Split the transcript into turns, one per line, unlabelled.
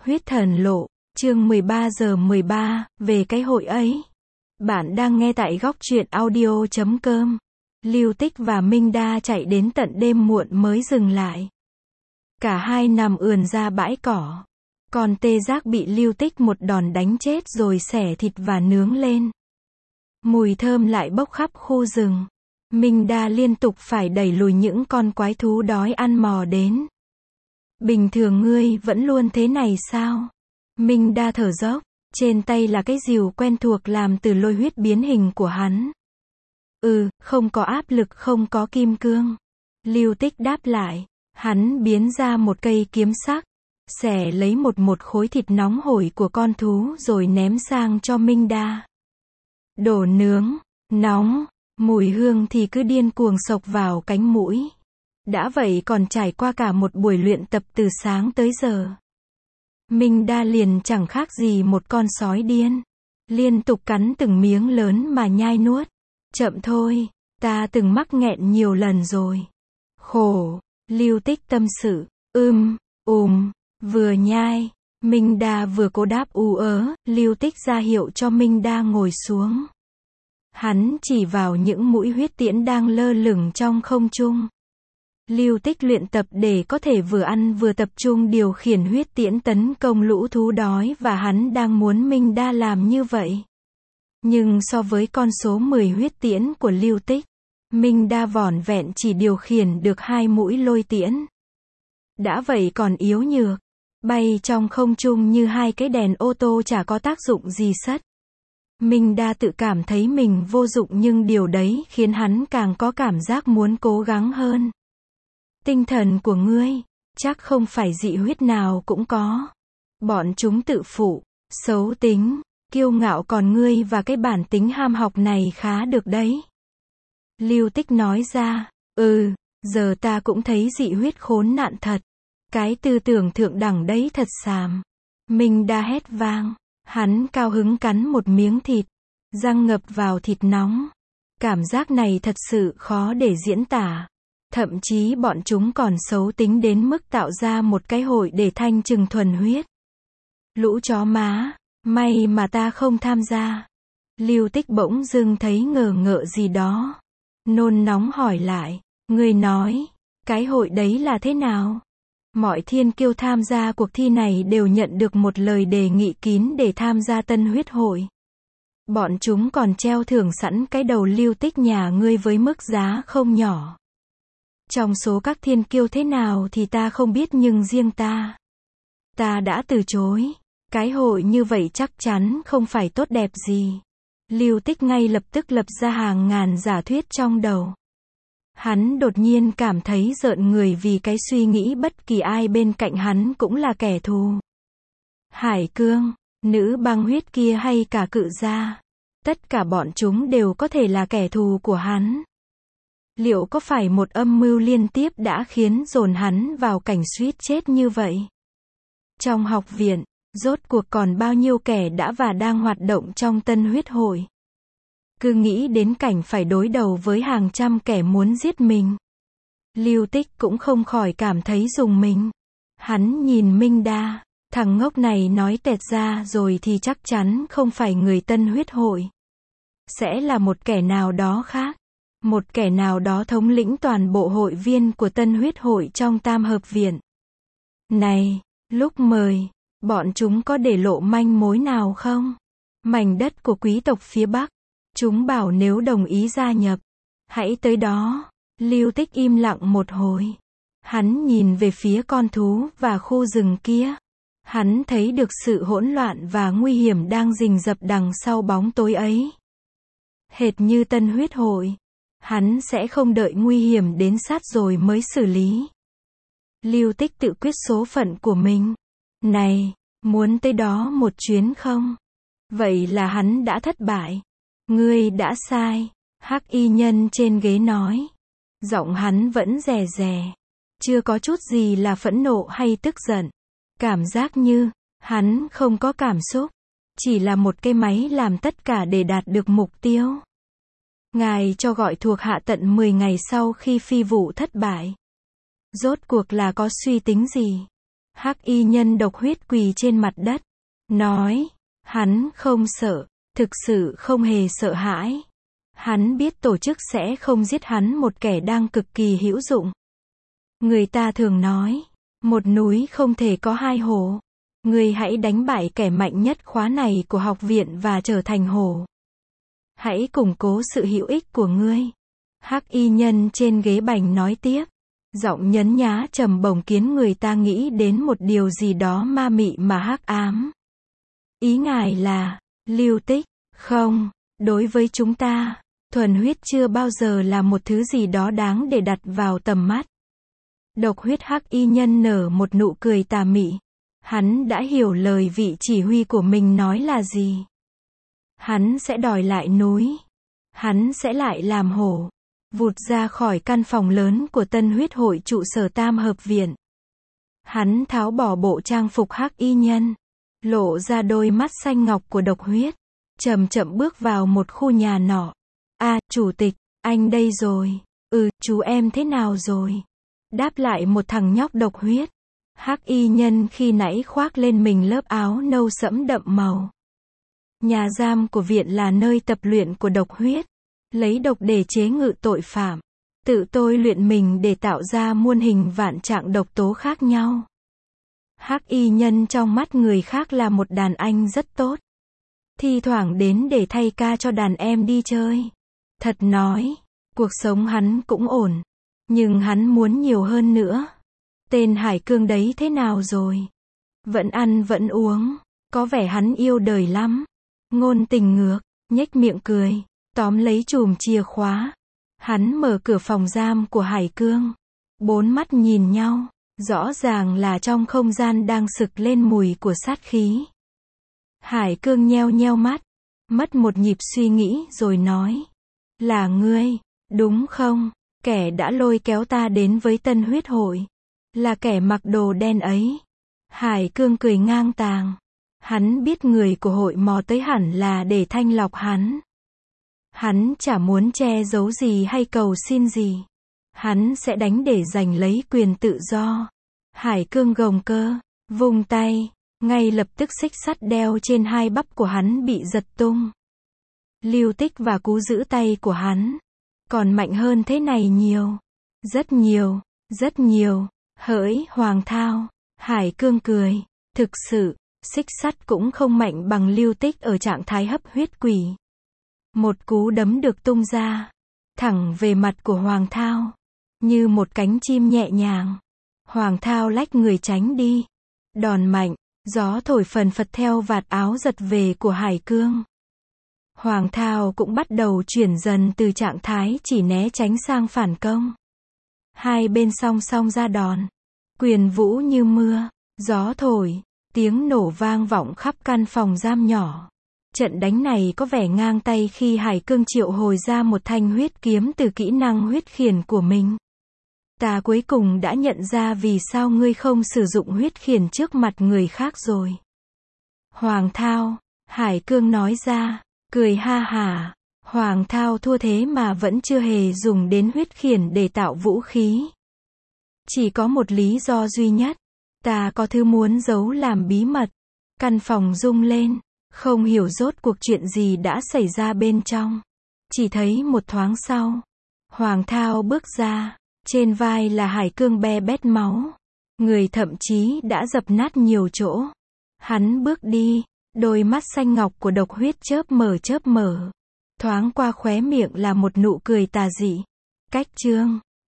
Huyết thần lộ, chương 13:13, về cái hội ấy. Bạn đang nghe tại góc truyện audio.com. Lưu Tích và Minh Đa chạy đến tận đêm muộn mới dừng lại. Cả hai nằm ườn ra bãi cỏ. Còn Tê Giác bị Lưu Tích một đòn đánh chết rồi xẻ thịt và nướng lên. Mùi thơm lại bốc khắp khu rừng. Minh Đa liên tục phải đẩy lùi những con quái thú đói ăn mò đến. Bình thường ngươi vẫn luôn thế này sao? Minh Đa thở dốc, trên tay là cái rìu quen thuộc làm từ lôi huyết biến hình của hắn. Không có áp lực, không có kim cương. Lưu Tích đáp lại, hắn biến ra một cây kiếm sắc, xẻ lấy một khối thịt nóng hổi của con thú rồi ném sang cho Minh Đa. Đồ nướng, nóng, mùi hương thì cứ điên cuồng xộc vào cánh mũi. Đã vậy còn trải qua cả một buổi luyện tập từ sáng tới giờ. Minh Đa liền chẳng khác gì một con sói điên. Liên tục cắn từng miếng lớn mà nhai nuốt. Chậm thôi, ta từng mắc nghẹn nhiều lần rồi. Khổ, Lưu Tích tâm sự. Vừa nhai, Minh Đa vừa cố đáp Lưu Tích ra hiệu cho Minh Đa ngồi xuống. Hắn chỉ vào những mũi huyết tiễn đang lơ lửng trong không trung. Lưu Tích luyện tập để có thể vừa ăn vừa tập trung điều khiển huyết tiễn tấn công lũ thú đói và hắn đang muốn Minh Đa làm như vậy. Nhưng so với con số 10 huyết tiễn của Lưu Tích, Minh Đa vỏn vẹn chỉ điều khiển được 2 mũi lôi tiễn. Đã vậy còn yếu nhược, bay trong không trung như 2 cái đèn ô tô chả có tác dụng gì sất. Minh Đa tự cảm thấy mình vô dụng nhưng điều đấy khiến hắn càng có cảm giác muốn cố gắng hơn. Tinh thần của ngươi, chắc không phải dị huyết nào cũng có. Bọn chúng tự phụ, xấu tính, kiêu ngạo còn ngươi và cái bản tính ham học này khá được đấy. Lưu Tích nói ra, giờ ta cũng thấy dị huyết khốn nạn thật. Cái tư tưởng thượng đẳng đấy thật xàm. Minh Đa hét vang, hắn cao hứng cắn một miếng thịt, răng ngập vào thịt nóng. Cảm giác này thật sự khó để diễn tả. Thậm chí bọn chúng còn xấu tính đến mức tạo ra một cái hội để thanh trừng thuần huyết. Lũ chó má, may mà ta không tham gia. Lưu Tích bỗng dưng thấy ngờ ngợ gì đó. Nôn nóng hỏi lại, ngươi nói, cái hội đấy là thế nào? Mọi thiên kiêu tham gia cuộc thi này đều nhận được một lời đề nghị kín để tham gia tân huyết hội. Bọn chúng còn treo thưởng sẵn cái đầu Lưu Tích nhà ngươi với mức giá không nhỏ. Trong số các thiên kiêu thế nào thì ta không biết nhưng riêng ta đã từ chối. Cái hội như vậy chắc chắn không phải tốt đẹp gì. Lưu Tích ngay lập tức lập ra hàng ngàn giả thuyết trong đầu. Hắn đột nhiên cảm thấy rợn người vì cái suy nghĩ bất kỳ ai bên cạnh hắn cũng là kẻ thù. Hải Cương, nữ băng huyết kia hay cả Cự Gia. Tất cả bọn chúng đều có thể là kẻ thù của hắn. Liệu có phải một âm mưu liên tiếp đã khiến dồn hắn vào cảnh suýt chết như vậy? Trong học viện, rốt cuộc còn bao nhiêu kẻ đã và đang hoạt động trong tân huyết hội? Cứ nghĩ đến cảnh phải đối đầu với hàng trăm kẻ muốn giết mình. Lưu Tích cũng không khỏi cảm thấy rùng mình. Hắn nhìn Minh Đa, thằng ngốc này nói tẹt ra rồi thì chắc chắn không phải người tân huyết hội. Sẽ là một kẻ nào đó khác. Một kẻ nào đó thống lĩnh toàn bộ hội viên của tân huyết hội trong Tam Hợp Viện. Này, lúc mời, bọn chúng có để lộ manh mối nào không? Mảnh đất của quý tộc phía Bắc. Chúng bảo nếu đồng ý gia nhập, hãy tới đó. Lưu Tích im lặng một hồi. Hắn nhìn về phía con thú và khu rừng kia. Hắn thấy được sự hỗn loạn và nguy hiểm đang rình rập đằng sau bóng tối ấy. Hệt như tân huyết hội, hắn sẽ không đợi nguy hiểm đến sát rồi mới xử lý. Lưu Tích tự quyết số phận của mình. Này, muốn tới đó một chuyến không? Vậy là hắn đã thất bại. Ngươi đã sai, Hắc y nhân trên ghế nói. Giọng hắn vẫn rè rè. Chưa có chút gì là phẫn nộ hay tức giận. Cảm giác như, hắn không có cảm xúc. Chỉ là một cái máy làm tất cả để đạt được mục tiêu. Ngài cho gọi thuộc hạ tận 10 ngày sau khi phi vụ thất bại. Rốt cuộc là có suy tính gì? Hắc y nhân độc huyết quỳ trên mặt đất, nói, hắn không sợ, thực sự không hề sợ hãi. Hắn biết tổ chức sẽ không giết hắn, một kẻ đang cực kỳ hữu dụng. Người ta thường nói, một núi không thể có hai hổ. Ngươi hãy đánh bại kẻ mạnh nhất khóa này của học viện và trở thành hổ. Hãy củng cố sự hữu ích của ngươi. Hắc y nhân trên ghế bành nói tiếp, giọng nhấn nhá trầm bổng khiến người ta nghĩ đến một điều gì đó ma mị mà hắc ám. Ý ngài là, Lưu Tích, không, đối với chúng ta, thuần huyết chưa bao giờ là một thứ gì đó đáng để đặt vào tầm mắt. Độc huyết hắc y nhân nở một nụ cười tà mị. Hắn đã hiểu lời vị chỉ huy của mình nói là gì. Hắn sẽ đòi lại núi. Hắn sẽ lại làm hổ. Vụt ra khỏi căn phòng lớn của Tân Huyết Hội trụ sở Tam Hợp Viện. Hắn tháo bỏ bộ trang phục hắc y nhân, lộ ra đôi mắt xanh ngọc của độc huyết, chậm chậm bước vào một khu nhà nọ. Chủ tịch, anh đây rồi. Chú em thế nào rồi? Đáp lại một thằng nhóc độc huyết. Hắc y nhân khi nãy khoác lên mình lớp áo nâu sẫm đậm màu. Nhà giam của viện là nơi tập luyện của độc huyết. Lấy độc để chế ngự tội phạm. Tự tôi luyện mình để tạo ra muôn hình vạn trạng độc tố khác nhau. Hắc y nhân trong mắt người khác là một đàn anh rất tốt. Thi thoảng đến để thay ca cho đàn em đi chơi. Thật nói, cuộc sống hắn cũng ổn. Nhưng hắn muốn nhiều hơn nữa. Tên Hải Cương đấy thế nào rồi? Vẫn ăn vẫn uống. Có vẻ hắn yêu đời lắm. Ngôn Tình ngước, nhếch miệng cười. Tóm lấy chùm chìa khóa. Hắn mở cửa phòng giam của Hải Cương. Bốn mắt nhìn nhau. Rõ ràng là trong không gian đang sực lên mùi của sát khí. Hải Cương nheo nheo mắt. Mất một nhịp suy nghĩ rồi nói. Là ngươi, đúng không? Kẻ đã lôi kéo ta đến với Tân Huyết Hội. Là kẻ mặc đồ đen ấy. Hải Cương cười ngang tàng. Hắn biết người của hội mò tới hẳn là để thanh lọc hắn. Hắn chả muốn che giấu gì hay cầu xin gì. Hắn sẽ đánh để giành lấy quyền tự do. Hải Cương gồng cơ, vung tay, ngay lập tức xích sắt đeo trên hai bắp của hắn bị giật tung. Lưu Tích và cú giữ tay của hắn còn mạnh hơn thế này nhiều. Rất nhiều, rất nhiều. Hỡi Hoàng Thao, Hải Cương cười. Thực sự, xích sắt cũng không mạnh bằng Lưu Tích ở trạng thái hấp huyết quỷ. Một cú đấm được tung ra, thẳng về mặt của Hoàng Thao. Như một cánh chim nhẹ nhàng. Hoàng Thao lách người tránh đi. Đòn mạnh, gió thổi phần phật theo vạt áo giật về của Hải Cương. Hoàng Thao cũng bắt đầu chuyển dần từ trạng thái chỉ né tránh sang phản công. Hai bên song song ra đòn. Quyền vũ như mưa, gió thổi, tiếng nổ vang vọng khắp căn phòng giam nhỏ. Trận đánh này có vẻ ngang tay khi Hải Cương triệu hồi ra một thanh huyết kiếm từ kỹ năng huyết khiển của mình. Ta cuối cùng đã nhận ra vì sao ngươi không sử dụng huyết khiển trước mặt người khác rồi. Hoàng Thao, Hải Cương nói ra, cười ha hả. Hoàng Thao thua thế mà vẫn chưa hề dùng đến huyết khiển để tạo vũ khí. Chỉ có một lý do duy nhất. Ta có thứ muốn giấu làm bí mật. Căn phòng rung lên. Không hiểu rốt cuộc chuyện gì đã xảy ra bên trong. Chỉ thấy một thoáng sau. Hoàng Thao bước ra. Trên vai là Hải Cương be bét máu. Người thậm chí đã dập nát nhiều chỗ. Hắn bước đi. Đôi mắt xanh ngọc của độc huyết chớp mở. Thoáng qua khóe miệng là một nụ cười tà dị. Cách chương